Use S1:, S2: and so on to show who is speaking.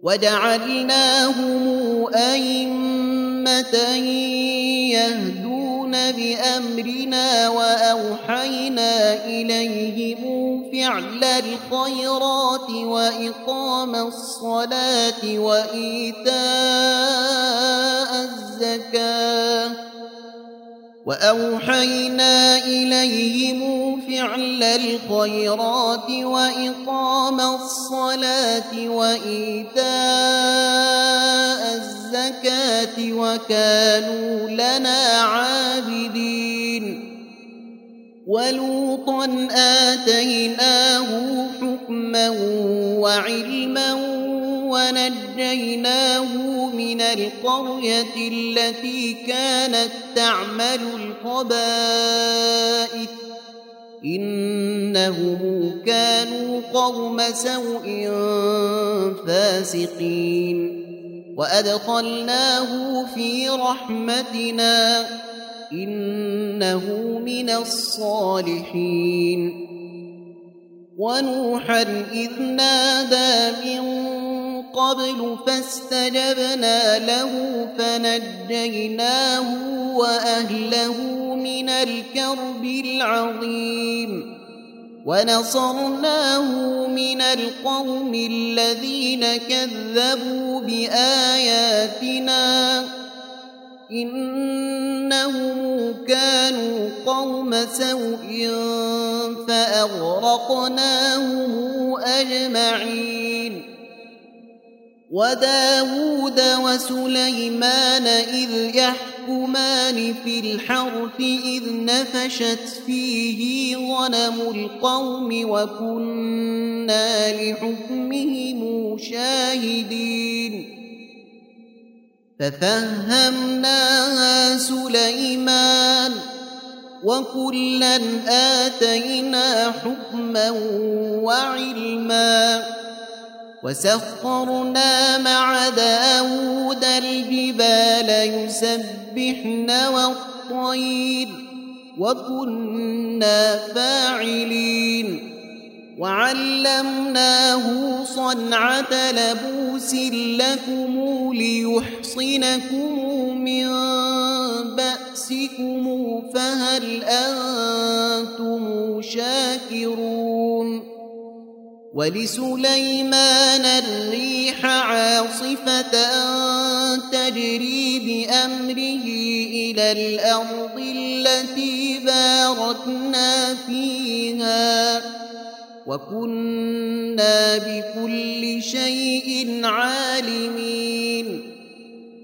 S1: وجعلناهم أئمة يهدون بأمرنا وأوحينا إليهم فعل الخيرات وإقام الصلاة وإيتاء الزكاة وكانوا لنا عابدين. ولوطا آتيناه حكما وعلما ونجيناه من القرية التي كانت تعمل الخبائث إنهم كانوا قوم سوء فاسقين. وأدخلناه في رحمتنا إنه من الصالحين. ونوحا إذ نادى من قبل فاستجبنا له فنجيناه وأهله من الكرب العظيم ونصرناه من القوم الذين كذبوا بآياتنا إنهم كانوا قوم سوء فأغرقناهم أجمعين. وداود وسليمان إذ يحكمان في الحرث إذ نفشت فيه غنم القوم وكنا لحكمهم شاهدين. ففهمناها سليمان وكلا آتينا حكما وعلما وسخرنا مع داود الجبال يسبحن والطير وكنا فاعلين. وعلمناه صنعة لبوس لكم ليحصنكم من بأسكم فهل أنتم شاكرون. ولسليمان الريح عاصفة تجري بأمره إلى الأرض التي باركنا فيها وكنا بكل شيء عالمين.